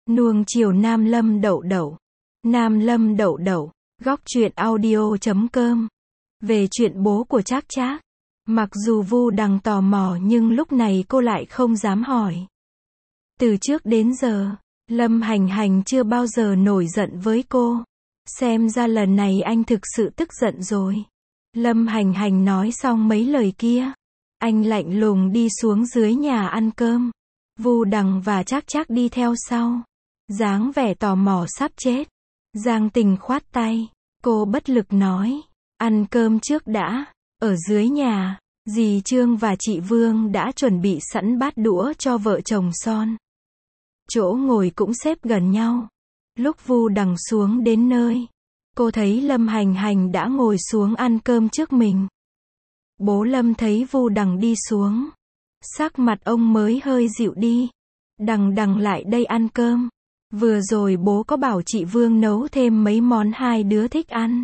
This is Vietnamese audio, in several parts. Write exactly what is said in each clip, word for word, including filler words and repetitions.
Nuông chiều Nam Lâm Đậu Đậu. Nam Lâm Đậu Đậu, góc truyện audio chấm com. Về chuyện bố của Trác Trác. Mặc dù Vu Đằng tò mò nhưng lúc này cô lại không dám hỏi. Từ trước đến giờ, Lâm Hành Hành chưa bao giờ nổi giận với cô. Xem ra lần này anh thực sự tức giận rồi. Lâm Hành Hành nói xong mấy lời kia, anh lạnh lùng đi xuống dưới nhà ăn cơm. Vu Đằng và Trác Trác đi theo sau, dáng vẻ tò mò sắp chết. Giang Tình khoát tay, cô bất lực nói, ăn cơm trước đã. Ở dưới nhà, dì Trương và chị Vương đã chuẩn bị sẵn bát đũa cho vợ chồng Son. Chỗ ngồi cũng xếp gần nhau. Lúc Vu Đằng xuống đến nơi, cô thấy Lâm Hành Hành đã ngồi xuống ăn cơm trước mình. Bố Lâm thấy Vu Đằng đi xuống, sắc mặt ông mới hơi dịu đi. Đằng Đằng lại đây ăn cơm. Vừa rồi bố có bảo chị Vương nấu thêm mấy món hai đứa thích ăn.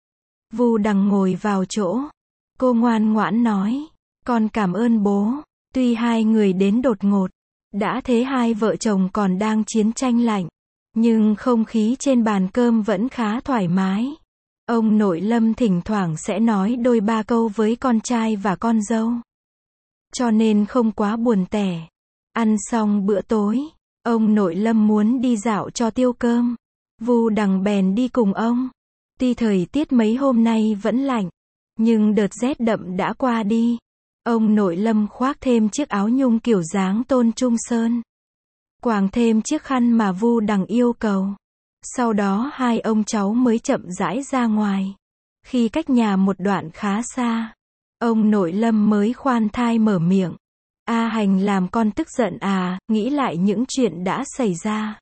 Vu Đằng ngồi vào chỗ. Cô ngoan ngoãn nói, con cảm ơn bố. Tuy hai người đến đột ngột, đã thế hai vợ chồng còn đang chiến tranh lạnh, nhưng không khí trên bàn cơm vẫn khá thoải mái. Ông nội Lâm thỉnh thoảng sẽ nói đôi ba câu với con trai và con dâu, cho nên không quá buồn tẻ. Ăn xong bữa tối, ông nội Lâm muốn đi dạo cho tiêu cơm. Vu Đằng bèn đi cùng ông. Tuy thời tiết mấy hôm nay vẫn lạnh, nhưng đợt rét đậm đã qua đi. Ông nội Lâm khoác thêm chiếc áo nhung kiểu dáng Tôn Trung Sơn, quàng thêm chiếc khăn mà Vu Đằng yêu cầu. Sau đó hai ông cháu mới chậm rãi ra ngoài. Khi cách nhà một đoạn khá xa, ông nội Lâm mới khoan thai mở miệng. A Hành làm con tức giận à, nghĩ lại những chuyện đã xảy ra.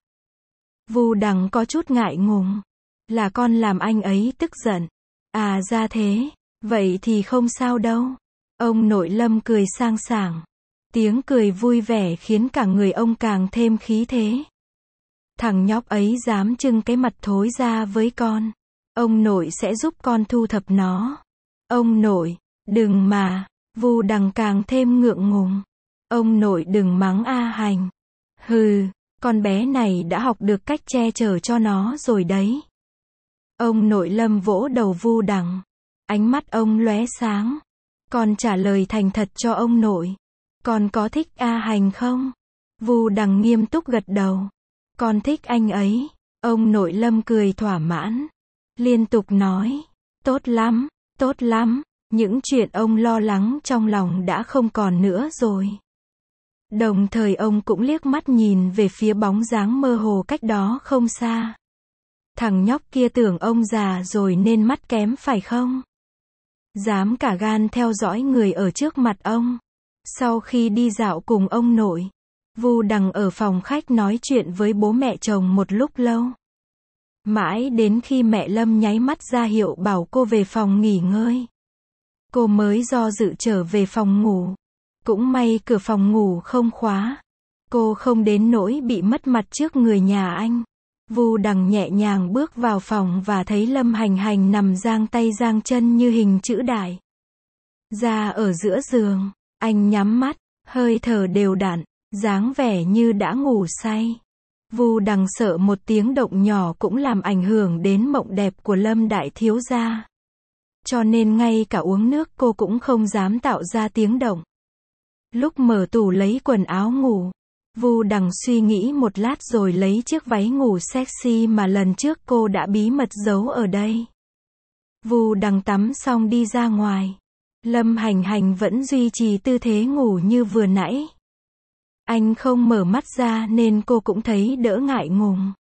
Vu Đằng có chút ngại ngùng. Là con làm anh ấy tức giận. À ra thế, vậy thì không sao đâu. Ông nội Lâm cười sang sảng. Tiếng cười vui vẻ khiến cả người ông càng thêm khí thế. Thằng nhóc ấy dám trưng cái mặt thối ra với con, ông nội sẽ giúp con thu thập nó. Ông nội, đừng mà. Vu Đằng càng thêm ngượng ngùng. Ông nội đừng mắng A Hành. Hừ, con bé này đã học được cách che chở cho nó rồi đấy. Ông nội Lâm vỗ đầu Vu Đằng. Ánh mắt ông lóe sáng. Con trả lời thành thật cho ông nội. Con có thích A Hành không? Vu Đằng nghiêm túc gật đầu. Con thích anh ấy. Ông nội Lâm cười thỏa mãn, liên tục nói, tốt lắm, tốt lắm. Những chuyện ông lo lắng trong lòng đã không còn nữa rồi. Đồng thời ông cũng liếc mắt nhìn về phía bóng dáng mơ hồ cách đó không xa. Thằng nhóc kia tưởng ông già rồi nên mắt kém phải không? Dám cả gan theo dõi người ở trước mặt ông. Sau khi đi dạo cùng ông nội, Vu Đằng ở phòng khách nói chuyện với bố mẹ chồng một lúc lâu. Mãi đến khi mẹ Lâm nháy mắt ra hiệu bảo cô về phòng nghỉ ngơi, cô mới do dự trở về phòng ngủ. Cũng may cửa phòng ngủ không khóa. Cô không đến nỗi bị mất mặt trước người nhà anh. Vu Đằng nhẹ nhàng bước vào phòng và thấy Lâm Hành Hành nằm giang tay giang chân như hình chữ đại ra ở giữa giường. Anh nhắm mắt, hơi thở đều đặn, dáng vẻ như đã ngủ say. Vu Đằng sợ một tiếng động nhỏ cũng làm ảnh hưởng đến mộng đẹp của Lâm đại thiếu gia, cho nên ngay cả uống nước cô cũng không dám tạo ra tiếng động. Lúc mở tủ lấy quần áo ngủ, Vu Đằng suy nghĩ một lát rồi lấy chiếc váy ngủ sexy mà lần trước cô đã bí mật giấu ở đây. Vu Đằng tắm xong đi ra ngoài. Lâm Hành Hành vẫn duy trì tư thế ngủ như vừa nãy. Anh không mở mắt ra nên cô cũng thấy đỡ ngại ngùng.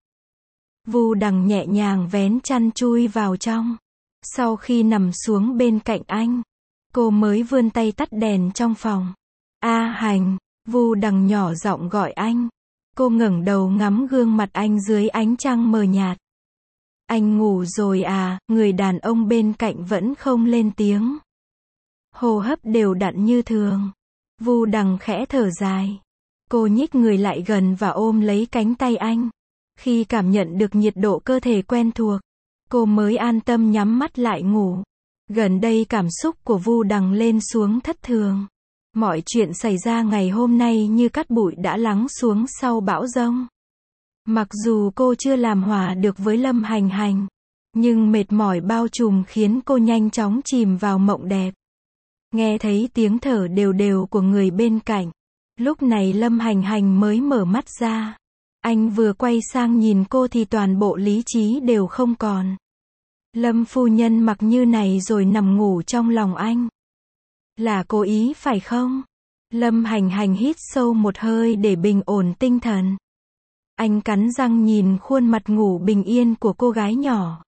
Vu Đằng nhẹ nhàng vén chăn chui vào trong. Sau khi nằm xuống bên cạnh anh, cô mới vươn tay tắt đèn trong phòng. A Hành, Vu Đằng nhỏ giọng gọi anh. Cô ngẩng đầu ngắm gương mặt anh dưới ánh trăng mờ nhạt. Anh ngủ rồi à? Người đàn ông bên cạnh vẫn không lên tiếng. Hô hấp đều đặn như thường. Vu Đằng khẽ thở dài. Cô nhích người lại gần và ôm lấy cánh tay anh. Khi cảm nhận được nhiệt độ cơ thể quen thuộc, cô mới an tâm nhắm mắt lại ngủ. Gần đây cảm xúc của Vu Đằng lên xuống thất thường. Mọi chuyện xảy ra ngày hôm nay như cát bụi đã lắng xuống sau bão giông. Mặc dù cô chưa làm hòa được với Lâm Hành Hành, nhưng mệt mỏi bao trùm khiến cô nhanh chóng chìm vào mộng đẹp. Nghe thấy tiếng thở đều đều của người bên cạnh. Lúc này Lâm Hành Hành mới mở mắt ra. Anh vừa quay sang nhìn cô thì toàn bộ lý trí đều không còn. Lâm phu nhân mặc như này rồi nằm ngủ trong lòng anh. Là cố ý phải không? Lâm Hành Hành hít sâu một hơi để bình ổn tinh thần. Anh cắn răng nhìn khuôn mặt ngủ bình yên của cô gái nhỏ.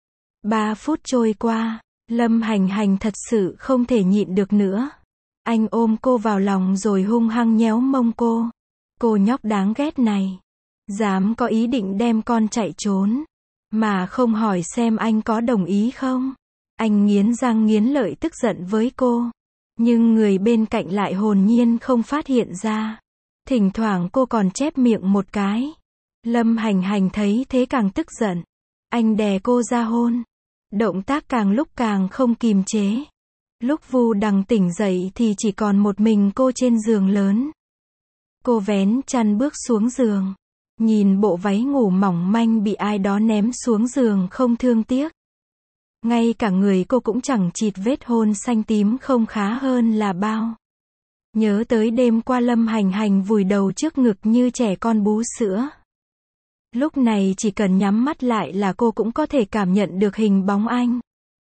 Ba phút trôi qua, Lâm Hành Hành thật sự không thể nhịn được nữa. Anh ôm cô vào lòng rồi hung hăng nhéo mông cô. Cô nhóc đáng ghét này. Dám có ý định đem con chạy trốn. Mà không hỏi xem anh có đồng ý không. Anh nghiến răng nghiến lợi tức giận với cô. Nhưng người bên cạnh lại hồn nhiên không phát hiện ra. Thỉnh thoảng cô còn chép miệng một cái. Lâm Hành Hành thấy thế càng tức giận. Anh đè cô ra hôn. Động tác càng lúc càng không kìm chế. Lúc Vu Đằng tỉnh dậy thì chỉ còn một mình cô trên giường lớn. Cô vén chăn bước xuống giường. Nhìn bộ váy ngủ mỏng manh bị ai đó ném xuống giường không thương tiếc. Ngay cả người cô cũng chẳng chịt vết hôn xanh tím không khá hơn là bao. Nhớ tới đêm qua Lâm Hành Hành vùi đầu trước ngực như trẻ con bú sữa. Lúc này chỉ cần nhắm mắt lại là cô cũng có thể cảm nhận được hình bóng anh.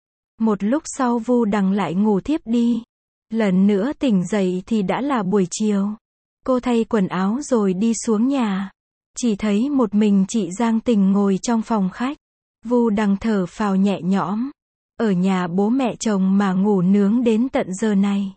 Một lúc sau Vu Đằng lại ngủ thiếp đi. Lần nữa tỉnh dậy thì đã là buổi chiều. Cô thay quần áo rồi đi xuống nhà. Chỉ thấy một mình chị Giang Tình ngồi trong phòng khách. Vu Đằng thở phào nhẹ nhõm. Ở nhà bố mẹ chồng mà ngủ nướng đến tận giờ này.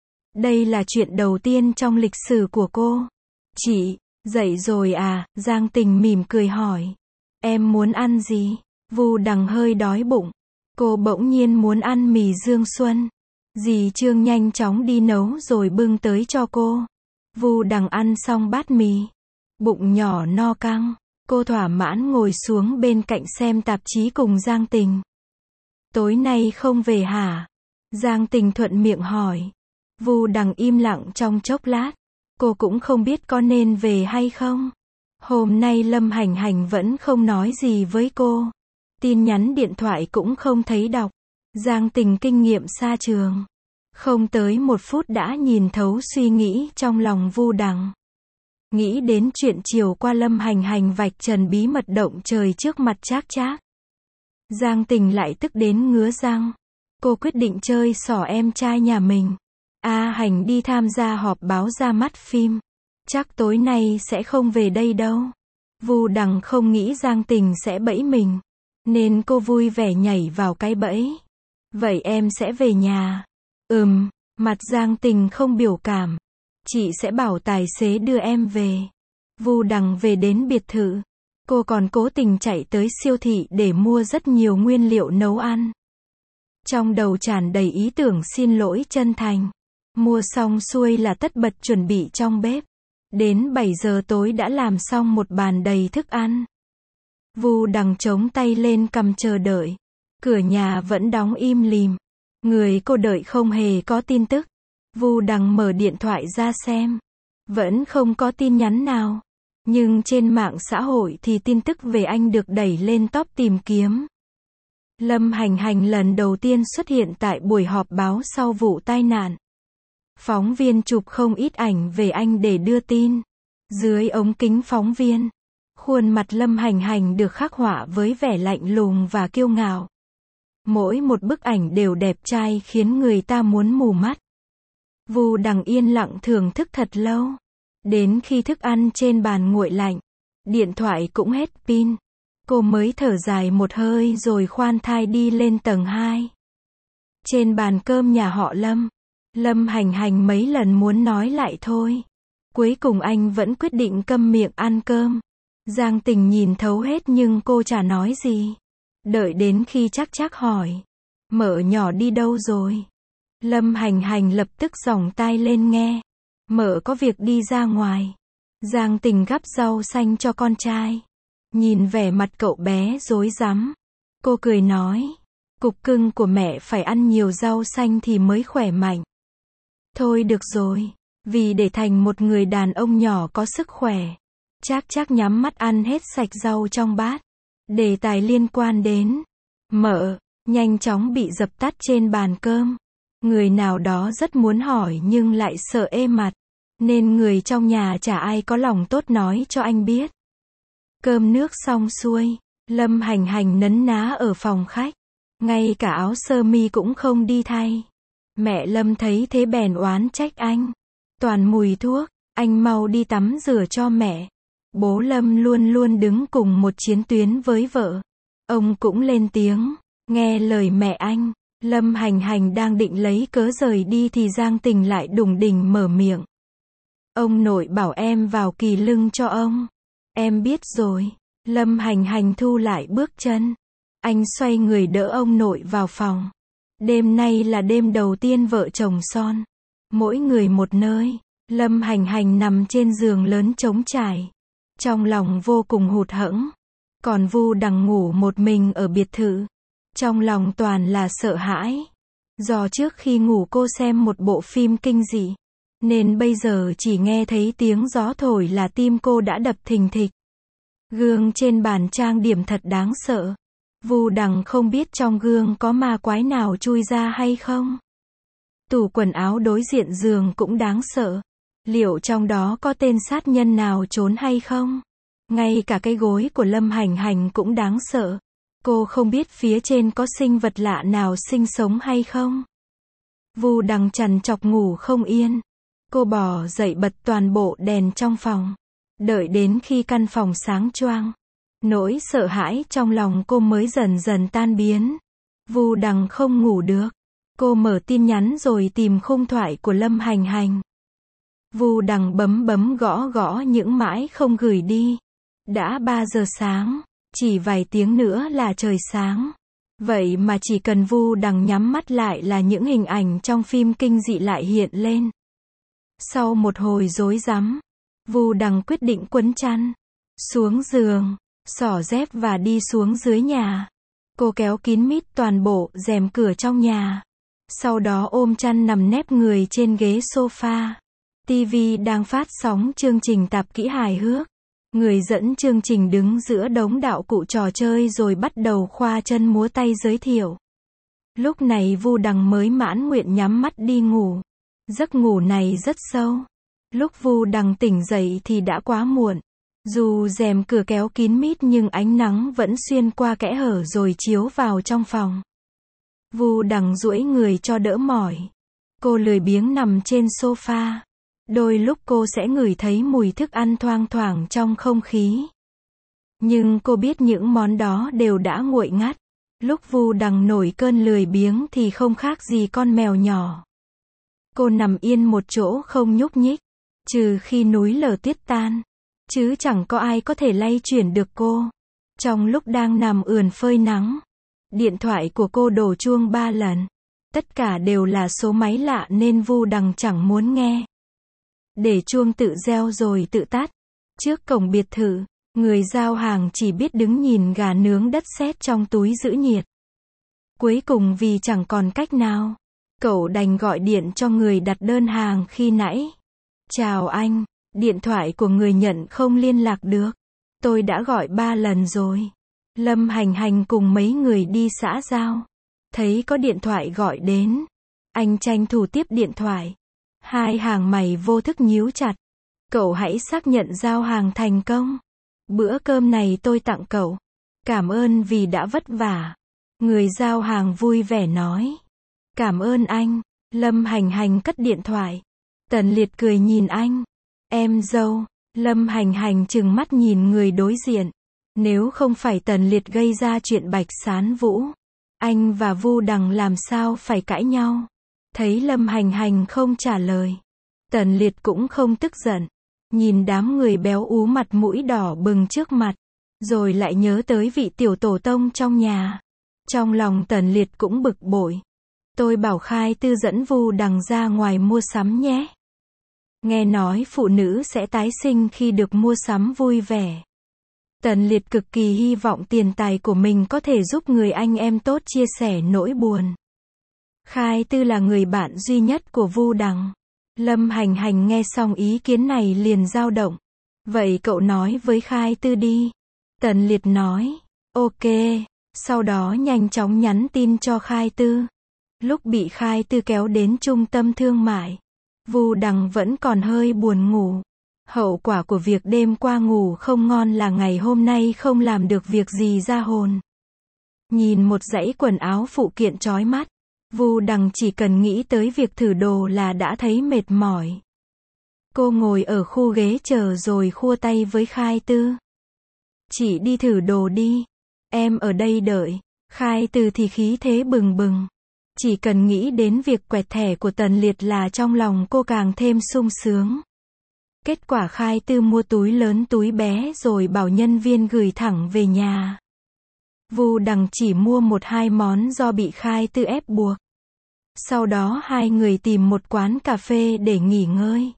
Đây là chuyện đầu tiên trong lịch sử của cô. Chị, dậy rồi à? Giang Tình mỉm cười hỏi. Em muốn ăn gì? Vu Đằng hơi đói bụng. Cô bỗng nhiên muốn ăn mì Dương Xuân. Dì Trương nhanh chóng đi nấu rồi bưng tới cho cô. Vu Đằng ăn xong bát mì. Bụng nhỏ no căng. Cô thỏa mãn ngồi xuống bên cạnh xem tạp chí cùng Giang Tình. Tối nay không về hả? Giang Tình thuận miệng hỏi. Vu Đằng im lặng trong chốc lát. Cô cũng không biết có nên về hay không. Hôm nay Lâm Hành Hành vẫn không nói gì với cô. Tin nhắn điện thoại cũng không thấy đọc. Giang Tình kinh nghiệm xa trường. Không tới một phút đã nhìn thấu suy nghĩ trong lòng Vu Đằng. Nghĩ đến chuyện chiều qua Lâm Hành Hành vạch trần bí mật động trời trước mặt Trác Trác. Giang Tình lại tức đến ngứa răng. Cô quyết định chơi xỏ em trai nhà mình. A Hành đi tham gia họp báo ra mắt phim. Chắc tối nay sẽ không về đây đâu. Vu Đằng không nghĩ Giang Tình sẽ bẫy mình. Nên cô vui vẻ nhảy vào cái bẫy. Vậy em sẽ về nhà. Ừm, mặt Giang Tình không biểu cảm. Chị sẽ bảo tài xế đưa em về. Vu Đằng về đến biệt thự. Cô còn cố tình chạy tới siêu thị để mua rất nhiều nguyên liệu nấu ăn. Trong đầu tràn đầy ý tưởng xin lỗi chân thành. Mua xong xuôi là tất bật chuẩn bị trong bếp. Đến bảy giờ tối đã làm xong một bàn đầy thức ăn. Vu Đằng chống tay lên cầm chờ đợi. Cửa nhà vẫn đóng im lìm. Người cô đợi không hề có tin tức. Vu Đằng mở điện thoại ra xem. Vẫn không có tin nhắn nào. Nhưng trên mạng xã hội thì tin tức về anh được đẩy lên top tìm kiếm. Lâm Hành Hành lần đầu tiên xuất hiện tại buổi họp báo sau vụ tai nạn. Phóng viên chụp không ít ảnh về anh để đưa tin. Dưới ống kính phóng viên, khuôn mặt Lâm Hành Hành được khắc họa với vẻ lạnh lùng và kiêu ngạo. Mỗi một bức ảnh đều đẹp trai khiến người ta muốn mù mắt. Vu Đằng yên lặng thưởng thức thật lâu. Đến khi thức ăn trên bàn nguội lạnh, điện thoại cũng hết pin. Cô mới thở dài một hơi rồi khoan thai đi lên tầng hai. Trên bàn cơm nhà họ Lâm, Lâm Hành Hành mấy lần muốn nói lại thôi. Cuối cùng anh vẫn quyết định câm miệng ăn cơm. Giang Tình nhìn thấu hết nhưng cô chả nói gì. Đợi đến khi Trác Trác hỏi. Mợ nhỏ đi đâu rồi? Lâm Hành Hành lập tức giỏng tai lên nghe. Mợ có việc đi ra ngoài. Giang Tình gắp rau xanh cho con trai. Nhìn vẻ mặt cậu bé rối rắm. Cô cười nói. Cục cưng của mẹ phải ăn nhiều rau xanh thì mới khỏe mạnh. Thôi được rồi. Vì để thành một người đàn ông nhỏ có sức khỏe. Trác Trác nhắm mắt ăn hết sạch rau trong bát. Đề tài liên quan đến mợ, nhanh chóng bị dập tắt trên bàn cơm. Người nào đó rất muốn hỏi nhưng lại sợ ê mặt, nên người trong nhà chả ai có lòng tốt nói cho anh biết. Cơm nước xong xuôi, Lâm Hành Hành nấn ná ở phòng khách. Ngay cả áo sơ mi cũng không đi thay. Mẹ Lâm thấy thế bèn oán trách anh. Toàn mùi thuốc, anh mau đi tắm rửa cho mẹ. Bố Lâm luôn luôn đứng cùng một chiến tuyến với vợ. Ông cũng lên tiếng, nghe lời mẹ anh. Lâm Hành Hành đang định lấy cớ rời đi thì Giang Tình lại đùng đỉnh mở miệng. Ông nội bảo em vào kỳ lưng cho ông. Em biết rồi. Lâm Hành Hành thu lại bước chân. Anh xoay người đỡ ông nội vào phòng. Đêm nay là đêm đầu tiên vợ chồng son. Mỗi người một nơi. Lâm Hành Hành nằm trên giường lớn trống trải. Trong lòng vô cùng hụt hẫng. Còn Vu Đằng ngủ một mình ở biệt thự. Trong lòng toàn là sợ hãi. Do trước khi ngủ cô xem một bộ phim kinh dị. Nên bây giờ chỉ nghe thấy tiếng gió thổi là tim cô đã đập thình thịch. Gương trên bàn trang điểm thật đáng sợ. Vu Đằng không biết trong gương có ma quái nào chui ra hay không. Tủ quần áo đối diện giường cũng đáng sợ. Liệu trong đó có tên sát nhân nào trốn hay không? Ngay cả cái gối của Lâm Hành Hành cũng đáng sợ. Cô không biết phía trên có sinh vật lạ nào sinh sống hay không. Vu Đằng trằn trọc ngủ không yên. Cô bò dậy bật toàn bộ đèn trong phòng. Đợi đến khi căn phòng sáng choang, nỗi sợ hãi trong lòng cô mới dần dần tan biến. Vu Đằng không ngủ được. Cô mở tin nhắn rồi tìm khung thoại của Lâm Hành Hành. Vu Đằng bấm bấm gõ gõ những mãi không gửi đi. Đã ba giờ sáng, chỉ vài tiếng nữa là trời sáng. Vậy mà chỉ cần Vu Đằng nhắm mắt lại là những hình ảnh trong phim kinh dị lại hiện lên. Sau một hồi rối rắm, Vu Đằng quyết định quấn chăn, xuống giường, xỏ dép và đi xuống dưới nhà. Cô kéo kín mít toàn bộ rèm cửa trong nhà. Sau đó ôm chăn nằm nép người trên ghế sofa. ti vi đang phát sóng chương trình tạp kỹ hài hước. Người dẫn chương trình đứng giữa đống đạo cụ trò chơi rồi bắt đầu khoa chân múa tay giới thiệu. Lúc này Vu Đằng mới mãn nguyện nhắm mắt đi ngủ. Giấc ngủ này rất sâu. Lúc Vu Đằng tỉnh dậy thì đã quá muộn. Dù rèm cửa kéo kín mít nhưng ánh nắng vẫn xuyên qua kẽ hở rồi chiếu vào trong phòng. Vu Đằng duỗi người cho đỡ mỏi. Cô lười biếng nằm trên sofa. Đôi lúc cô sẽ ngửi thấy mùi thức ăn thoang thoảng trong không khí. Nhưng cô biết những món đó đều đã nguội ngắt. Lúc Vu Đằng nổi cơn lười biếng thì không khác gì con mèo nhỏ. Cô nằm yên một chỗ không nhúc nhích. Trừ khi núi lở tuyết tan. Chứ chẳng có ai có thể lay chuyển được cô. Trong lúc đang nằm ườn phơi nắng, điện thoại của cô đổ chuông ba lần. Tất cả đều là số máy lạ nên Vu Đằng chẳng muốn nghe. Để chuông tự reo rồi tự tắt. Trước cổng biệt thự, người giao hàng chỉ biết đứng nhìn gà nướng đất sét trong túi giữ nhiệt. Cuối cùng vì chẳng còn cách nào, cậu đành gọi điện cho người đặt đơn hàng khi nãy. Chào anh, điện thoại của người nhận không liên lạc được. Tôi đã gọi ba lần rồi. Lâm Hành Hành cùng mấy người đi xã giao. Thấy có điện thoại gọi đến. Anh tranh thủ tiếp điện thoại. Hai hàng mày vô thức nhíu chặt. Cậu hãy xác nhận giao hàng thành công. Bữa cơm này tôi tặng cậu. Cảm ơn vì đã vất vả. Người giao hàng vui vẻ nói. Cảm ơn anh. Lâm Hành Hành cất điện thoại. Tần Liệt cười nhìn anh. Em dâu. Lâm Hành Hành trừng mắt nhìn người đối diện. Nếu không phải Tần Liệt gây ra chuyện Bạch Sán Vũ, anh và Vu Đằng làm sao phải cãi nhau. Thấy Lâm Hành Hành không trả lời, Tần Liệt cũng không tức giận. Nhìn đám người béo ú mặt mũi đỏ bừng trước mặt, rồi lại nhớ tới vị tiểu tổ tông trong nhà. Trong lòng Tần Liệt cũng bực bội. Tôi bảo Khai Tư dẫn Vu Đằng ra ngoài mua sắm nhé. Nghe nói phụ nữ sẽ tái sinh khi được mua sắm vui vẻ. Tần Liệt cực kỳ hy vọng tiền tài của mình có thể giúp người anh em tốt chia sẻ nỗi buồn. Khai Tư là người bạn duy nhất của Vu Đằng. Lâm Hành Hành nghe xong ý kiến này liền dao động. Vậy cậu nói với Khai Tư đi. Tần Liệt nói. Ok. Sau đó nhanh chóng nhắn tin cho Khai Tư. Lúc bị Khai Tư kéo đến trung tâm thương mại, Vu Đằng vẫn còn hơi buồn ngủ. Hậu quả của việc đêm qua ngủ không ngon là ngày hôm nay không làm được việc gì ra hồn. Nhìn một dãy quần áo phụ kiện chói mắt, Vu Đằng chỉ cần nghĩ tới việc thử đồ là đã thấy mệt mỏi. Cô ngồi ở khu ghế chờ rồi khua tay với Khai Tư. Chị đi thử đồ đi. Em ở đây đợi. Khai Tư thì khí thế bừng bừng. Chỉ cần nghĩ đến việc quẹt thẻ của Tần Liệt là trong lòng cô càng thêm sung sướng. Kết quả Khai Tư mua túi lớn túi bé rồi bảo nhân viên gửi thẳng về nhà. Vu Đằng chỉ mua một hai món do bị Khai Tư ép buộc. Sau đó hai người tìm một quán cà phê để nghỉ ngơi.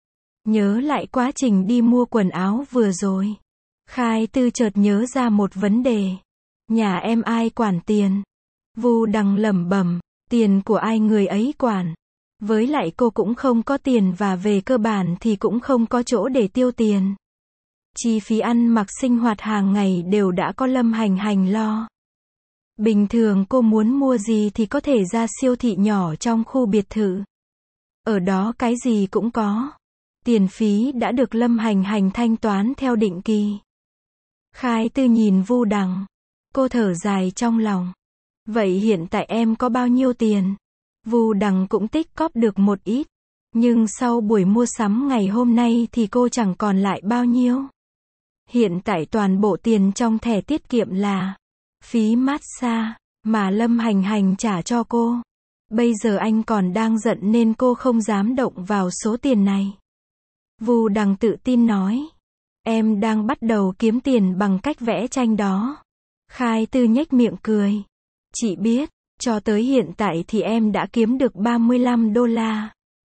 Nhớ lại quá trình đi mua quần áo vừa rồi, Khai Tư chợt nhớ ra một vấn đề. Nhà em ai quản tiền? Vu Đằng lẩm bẩm, tiền của ai người ấy quản. Với lại cô cũng không có tiền và về cơ bản thì cũng không có chỗ để tiêu tiền. Chi phí ăn mặc sinh hoạt hàng ngày đều đã có Lâm Hành Hành lo. Bình thường cô muốn mua gì thì có thể ra siêu thị nhỏ trong khu biệt thự. Ở đó cái gì cũng có. Tiền phí đã được Lâm Hành Hành thanh toán theo định kỳ. Khai Tư nhìn Vu Đằng. Cô thở dài trong lòng. Vậy hiện tại em có bao nhiêu tiền? Vu Đằng cũng tích cóp được một ít. Nhưng sau buổi mua sắm ngày hôm nay thì cô chẳng còn lại bao nhiêu. Hiện tại toàn bộ tiền trong thẻ tiết kiệm là phí massage mà Lâm Hành Hành trả cho cô. Bây giờ anh còn đang giận nên cô không dám động vào số tiền này. Vu Đằng tự tin nói. Em đang bắt đầu kiếm tiền bằng cách vẽ tranh đó. Khai Tư nhếch miệng cười. Chị biết, cho tới hiện tại thì em đã kiếm được ba mươi lăm đô la.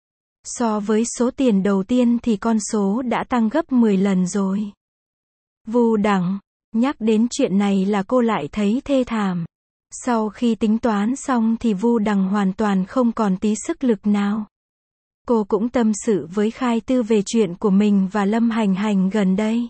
So với số tiền đầu tiên thì con số đã tăng gấp mười lần rồi. Vu Đằng, nhắc đến chuyện này là cô lại thấy thê thảm. Sau khi tính toán xong thì Vu Đằng hoàn toàn không còn tí sức lực nào. Cô cũng tâm sự với Khai Tư về chuyện của mình và Lâm Hành Hành gần đây.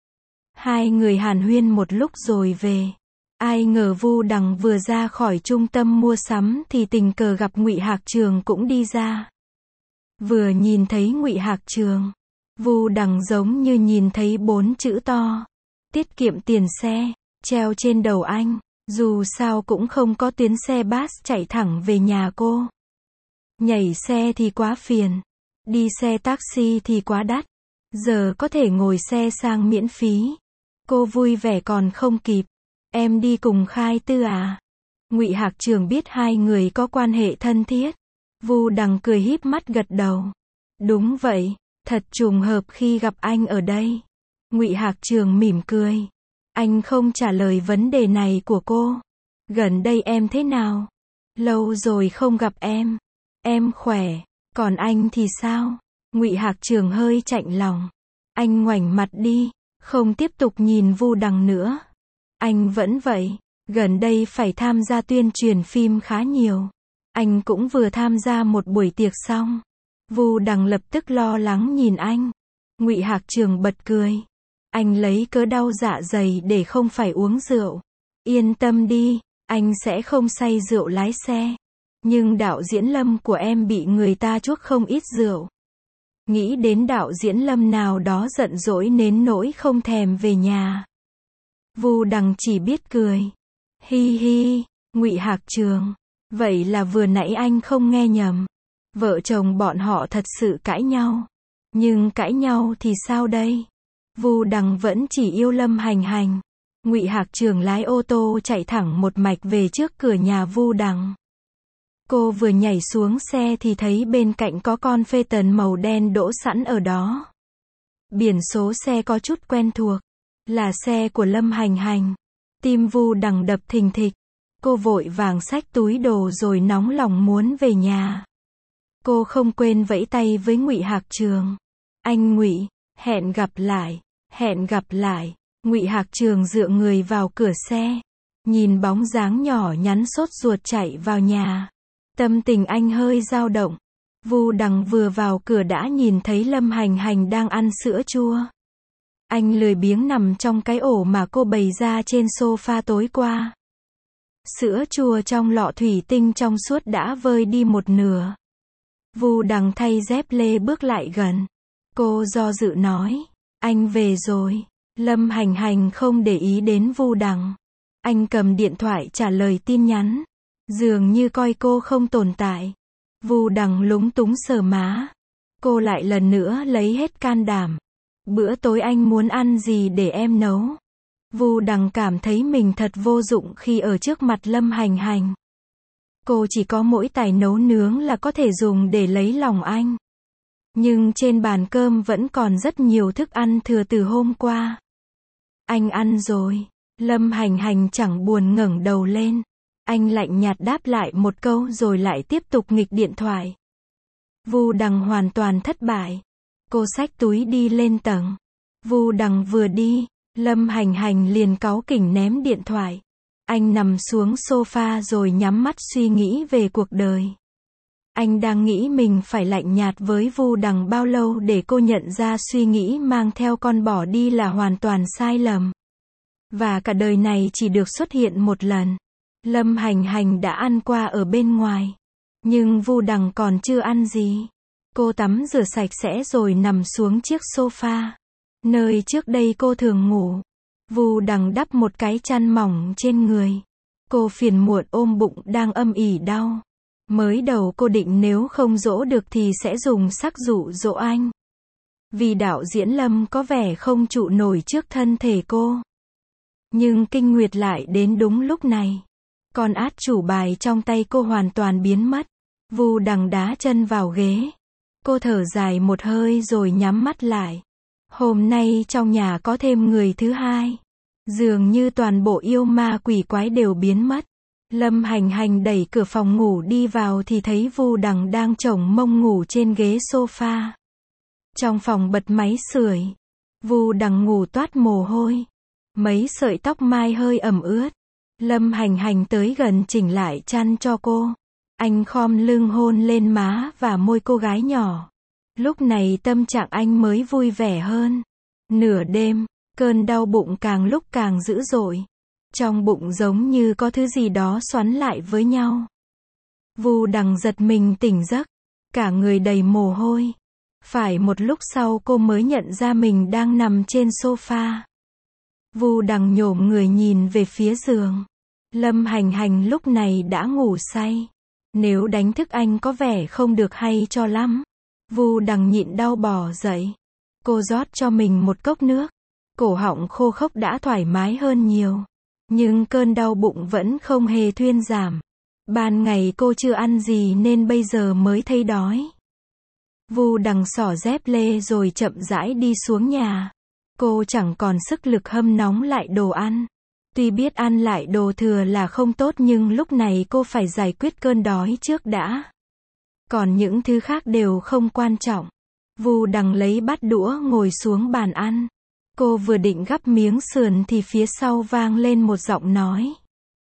Hai người hàn huyên một lúc rồi về. Ai ngờ Vu Đằng vừa ra khỏi trung tâm mua sắm thì tình cờ gặp Ngụy Hạc Trường cũng đi ra. Vừa nhìn thấy Ngụy Hạc Trường, Vu Đằng giống như nhìn thấy bốn chữ to. Tiết kiệm tiền xe, treo trên đầu anh. Dù sao cũng không có tuyến xe bus chạy thẳng về nhà cô. Nhảy xe thì quá phiền. Đi xe taxi thì quá đắt. Giờ có thể ngồi xe sang miễn phí. Cô vui vẻ còn không kịp. Em đi cùng Khai Tư à? Ngụy Hạc Trường biết hai người có quan hệ thân thiết. Vu Đằng cười híp mắt gật đầu. Đúng vậy, thật trùng hợp khi gặp anh ở đây. Ngụy Hạc Trường mỉm cười. Anh không trả lời vấn đề này của cô. Gần đây em thế nào? Lâu rồi không gặp em. Em khỏe, còn anh thì sao? Ngụy Hạc Trường hơi chạnh lòng. Anh ngoảnh mặt đi, không tiếp tục nhìn Vu Đằng nữa. Anh vẫn vậy, gần đây phải tham gia tuyên truyền phim khá nhiều. Anh cũng vừa tham gia một buổi tiệc xong. Vu Đằng lập tức lo lắng nhìn anh. Ngụy Hạc Trường bật cười. Anh lấy cớ đau dạ dày để không phải uống rượu. Yên tâm đi, anh sẽ không say rượu lái xe. Nhưng đạo diễn Lâm của em bị người ta chuốc không ít rượu. Nghĩ đến đạo diễn Lâm nào đó giận dỗi đến nỗi không thèm về nhà. Vu Đằng chỉ biết cười. Hi hi, Ngụy Hạc Trường. Vậy là vừa nãy anh không nghe nhầm. Vợ chồng bọn họ thật sự cãi nhau. Nhưng cãi nhau thì sao đây? Vu Đằng vẫn chỉ yêu Lâm Hành Hành. Ngụy Hạc Trường lái ô tô chạy thẳng một mạch về trước cửa nhà Vu Đằng. Cô vừa nhảy xuống xe thì thấy bên cạnh có con Phaeton màu đen đỗ sẵn ở đó. Biển số xe có chút quen thuộc. Là xe của Lâm Hành Hành. Tim Vu Đằng đập thình thịch. Cô vội vàng xách túi đồ rồi nóng lòng muốn về nhà. Cô không quên vẫy tay với Ngụy Hạc Trường. Anh Ngụy, hẹn gặp lại, hẹn gặp lại. Ngụy Hạc Trường dựa người vào cửa xe. Nhìn bóng dáng nhỏ nhắn sốt ruột chạy vào nhà. Tâm tình anh hơi dao động. Vu Đằng vừa vào cửa đã nhìn thấy Lâm Hành Hành đang ăn sữa chua. Anh lười biếng nằm trong cái ổ mà cô bày ra trên sofa tối qua. Sữa chua trong lọ thủy tinh trong suốt đã vơi đi một nửa. Vu Đằng thay dép lê bước lại gần. Cô do dự nói, anh về rồi. Lâm Hành Hành không để ý đến Vu Đằng. Anh cầm điện thoại trả lời tin nhắn. Dường như coi cô không tồn tại. Vu Đằng lúng túng sờ má. Cô lại lần nữa lấy hết can đảm. Bữa tối anh muốn ăn gì để em nấu? Vu Đằng cảm thấy mình thật vô dụng khi ở trước mặt Lâm Hành Hành. Cô chỉ có mỗi tài nấu nướng là có thể dùng để lấy lòng anh. Nhưng trên bàn cơm vẫn còn rất nhiều thức ăn thừa từ hôm qua. Anh ăn rồi. Lâm Hành Hành chẳng buồn ngẩng đầu lên. Anh lạnh nhạt đáp lại một câu rồi lại tiếp tục nghịch điện thoại. Vu Đằng hoàn toàn thất bại. Cô xách túi đi lên tầng. Vu Đằng vừa đi, Lâm Hành Hành liền cáu kỉnh ném điện thoại. Anh nằm xuống sofa rồi nhắm mắt suy nghĩ về cuộc đời. Anh đang nghĩ mình phải lạnh nhạt với Vu Đằng bao lâu để cô nhận ra suy nghĩ mang theo con bỏ đi là hoàn toàn sai lầm. Và cả đời này chỉ được xuất hiện một lần. Lâm Hành Hành đã ăn qua ở bên ngoài. Nhưng Vu Đằng còn chưa ăn gì. Cô tắm rửa sạch sẽ rồi nằm xuống chiếc sofa. Nơi trước đây cô thường ngủ. Vu Đằng đắp một cái chăn mỏng trên người. Cô phiền muộn ôm bụng đang âm ỉ đau. Mới đầu cô định nếu không dỗ được thì sẽ dùng sắc dụ dỗ anh. Vì đạo diễn Lâm có vẻ không trụ nổi trước thân thể cô. Nhưng kinh nguyệt lại đến đúng lúc này. Con át chủ bài trong tay cô hoàn toàn biến mất. Vu Đằng đá chân vào ghế. Cô thở dài một hơi rồi nhắm mắt lại. Hôm nay trong nhà có thêm người thứ hai. Dường như toàn bộ yêu ma quỷ quái đều biến mất. Lâm Hành Hành đẩy cửa phòng ngủ đi vào thì thấy Vu Đằng đang chồng mông ngủ trên ghế sofa. Trong phòng bật máy sưởi. Vu Đằng ngủ toát mồ hôi. Mấy sợi tóc mai hơi ẩm ướt. Lâm Hành Hành tới gần chỉnh lại chăn cho cô. Anh khom lưng hôn lên má và môi cô gái nhỏ. Lúc này tâm trạng anh mới vui vẻ hơn. Nửa đêm, cơn đau bụng càng lúc càng dữ dội. Trong bụng giống như có thứ gì đó xoắn lại với nhau. Vu Đằng giật mình tỉnh giấc. Cả người đầy mồ hôi. Phải một lúc sau cô mới nhận ra mình đang nằm trên sofa. Vu Đằng nhổm người nhìn về phía giường. Lâm Hành Hành lúc này đã ngủ say. Nếu đánh thức anh có vẻ không được hay cho lắm. Vu Đằng nhịn đau bò dậy. Cô rót cho mình một cốc nước. Cổ họng khô khốc đã thoải mái hơn nhiều. Nhưng cơn đau bụng vẫn không hề thuyên giảm. Ban ngày cô chưa ăn gì nên bây giờ mới thấy đói. Vu Đằng xỏ dép lê rồi chậm rãi đi xuống nhà. Cô chẳng còn sức lực hâm nóng lại đồ ăn. Tuy biết ăn lại đồ thừa là không tốt nhưng lúc này cô phải giải quyết cơn đói trước đã. Còn những thứ khác đều không quan trọng. Vu Đằng lấy bát đũa ngồi xuống bàn ăn. Cô vừa định gắp miếng sườn thì phía sau vang lên một giọng nói.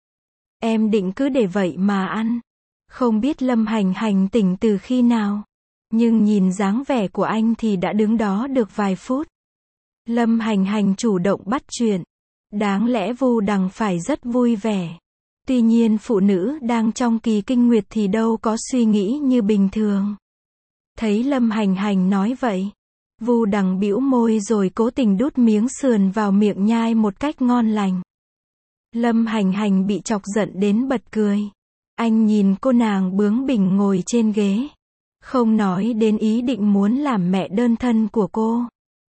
Em định cứ để vậy mà ăn. Không biết Lâm Hành Hành tỉnh từ khi nào. Nhưng nhìn dáng vẻ của anh thì đã đứng đó được vài phút. Lâm Hành Hành chủ động bắt chuyện. Đáng lẽ Vu Đằng phải rất vui vẻ. Tuy nhiên phụ nữ đang trong kỳ kinh nguyệt thì đâu có suy nghĩ như bình thường. Thấy Lâm Hành Hành nói vậy. Vu Đằng bĩu môi rồi cố tình đút miếng sườn vào miệng nhai một cách ngon lành. Lâm Hành Hành bị chọc giận đến bật cười. Anh nhìn cô nàng bướng bỉnh ngồi trên ghế. Không nói đến ý định muốn làm mẹ đơn thân của cô.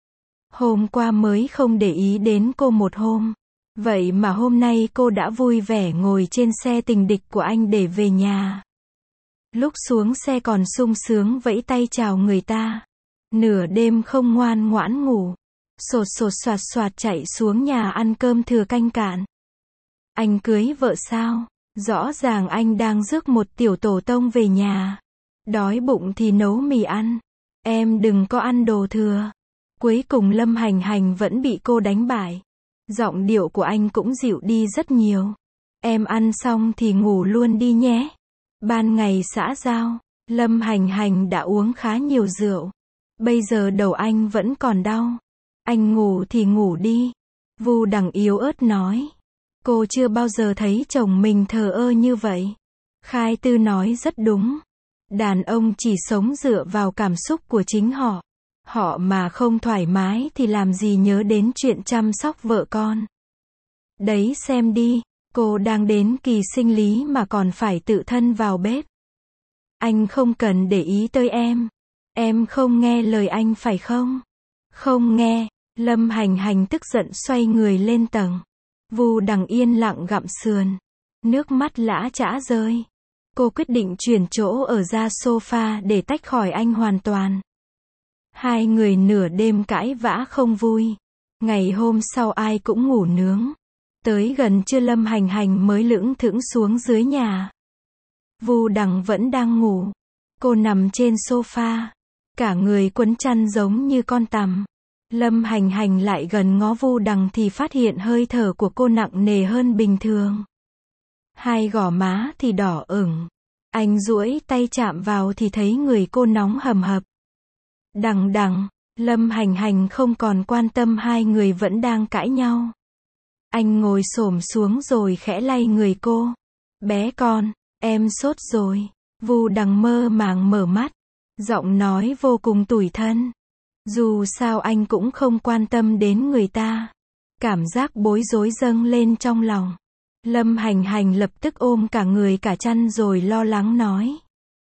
Hôm qua mới không để ý đến cô một hôm. Vậy mà hôm nay cô đã vui vẻ ngồi trên xe tình địch của anh để về nhà. Lúc xuống xe còn sung sướng vẫy tay chào người ta. Nửa đêm không ngoan ngoãn ngủ. Sột sột soạt soạt chạy xuống nhà ăn cơm thừa canh cạn. Anh cưới vợ sao? Rõ ràng anh đang rước một tiểu tổ tông về nhà. Đói bụng thì nấu mì ăn. Em đừng có ăn đồ thừa. Cuối cùng Lâm Hành Hành vẫn bị cô đánh bại. Giọng điệu của anh cũng dịu đi rất nhiều. Em ăn xong thì ngủ luôn đi nhé. Ban ngày xã giao, Lâm Hành Hành đã uống khá nhiều rượu. Bây giờ đầu anh vẫn còn đau. Anh ngủ thì ngủ đi. Vu Đằng yếu ớt nói. Cô chưa bao giờ thấy chồng mình thờ ơ như vậy. Khai Tư nói rất đúng. Đàn ông chỉ sống dựa vào cảm xúc của chính họ. Họ mà không thoải mái thì làm gì nhớ đến chuyện chăm sóc vợ con. Đấy xem đi, cô đang đến kỳ sinh lý mà còn phải tự thân vào bếp. Anh không cần để ý tới em. Em không nghe lời anh phải không? Không nghe. Lâm Hành Hành tức giận xoay người lên tầng. Vu Đằng yên lặng gặm sườn. Nước mắt lã chã rơi. Cô quyết định chuyển chỗ ở ra sofa để tách khỏi anh hoàn toàn. Hai người nửa đêm cãi vã không vui. Ngày hôm sau ai cũng ngủ nướng. Tới gần trưa Lâm Hành Hành mới lững thững xuống dưới nhà. Vu Đằng vẫn đang ngủ. Cô nằm trên sofa. Cả người quấn chăn giống như con tằm. Lâm Hành Hành lại gần ngó Vu Đằng thì phát hiện hơi thở của cô nặng nề hơn bình thường. Hai gò má thì đỏ ửng. Anh duỗi tay chạm vào thì thấy người cô nóng hầm hập. Đằng đằng, Lâm Hành Hành không còn quan tâm hai người vẫn đang cãi nhau. Anh ngồi xổm xuống rồi khẽ lay người cô. Bé con, em sốt rồi. Vu Đằng mơ màng mở mắt. Giọng nói vô cùng tủi thân. Dù sao anh cũng không quan tâm đến người ta. Cảm giác bối rối dâng lên trong lòng. Lâm Hành Hành lập tức ôm cả người cả chăn rồi lo lắng nói.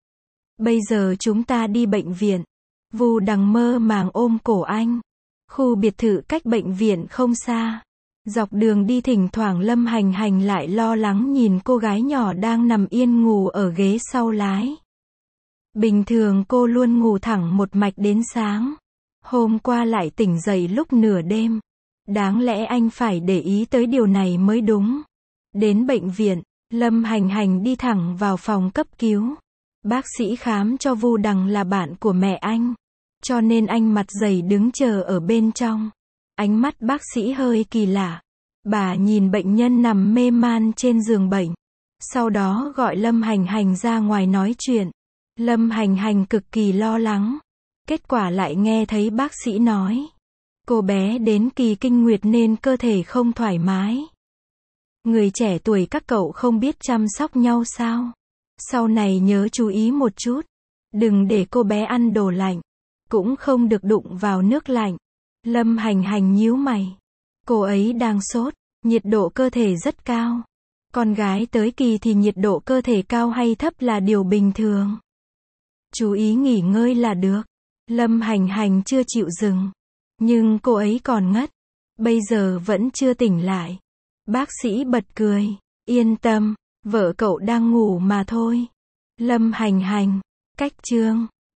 Bây giờ chúng ta đi bệnh viện. Vu Đằng mơ màng ôm cổ anh. Khu biệt thự cách bệnh viện không xa. Dọc đường đi thỉnh thoảng Lâm Hành Hành lại lo lắng nhìn cô gái nhỏ đang nằm yên ngủ ở ghế sau lái. Bình thường cô luôn ngủ thẳng một mạch đến sáng. Hôm qua lại tỉnh dậy lúc nửa đêm. Đáng lẽ anh phải để ý tới điều này mới đúng. Đến bệnh viện, Lâm Hành Hành đi thẳng vào phòng cấp cứu. Bác sĩ khám cho Vu Đằng là bạn của mẹ anh. Cho nên anh mặt dày đứng chờ ở bên trong. Ánh mắt bác sĩ hơi kỳ lạ. Bà nhìn bệnh nhân nằm mê man trên giường bệnh. Sau đó gọi Lâm Hành Hành ra ngoài nói chuyện. Lâm Hành Hành cực kỳ lo lắng. Kết quả lại nghe thấy bác sĩ nói. Cô bé đến kỳ kinh nguyệt nên cơ thể không thoải mái. Người trẻ tuổi các cậu không biết chăm sóc nhau sao? Sau này nhớ chú ý một chút. Đừng để cô bé ăn đồ lạnh. Cũng không được đụng vào nước lạnh. Lâm Hành Hành nhíu mày. Cô ấy đang sốt. Nhiệt độ cơ thể rất cao. Con gái tới kỳ thì nhiệt độ cơ thể cao hay thấp là điều bình thường. Chú ý nghỉ ngơi là được. Lâm Hành Hành chưa chịu dừng. Nhưng cô ấy còn ngất. Bây giờ vẫn chưa tỉnh lại. Bác sĩ bật cười. Yên tâm, vợ cậu đang ngủ mà thôi. Lâm Hành Hành. Cách chương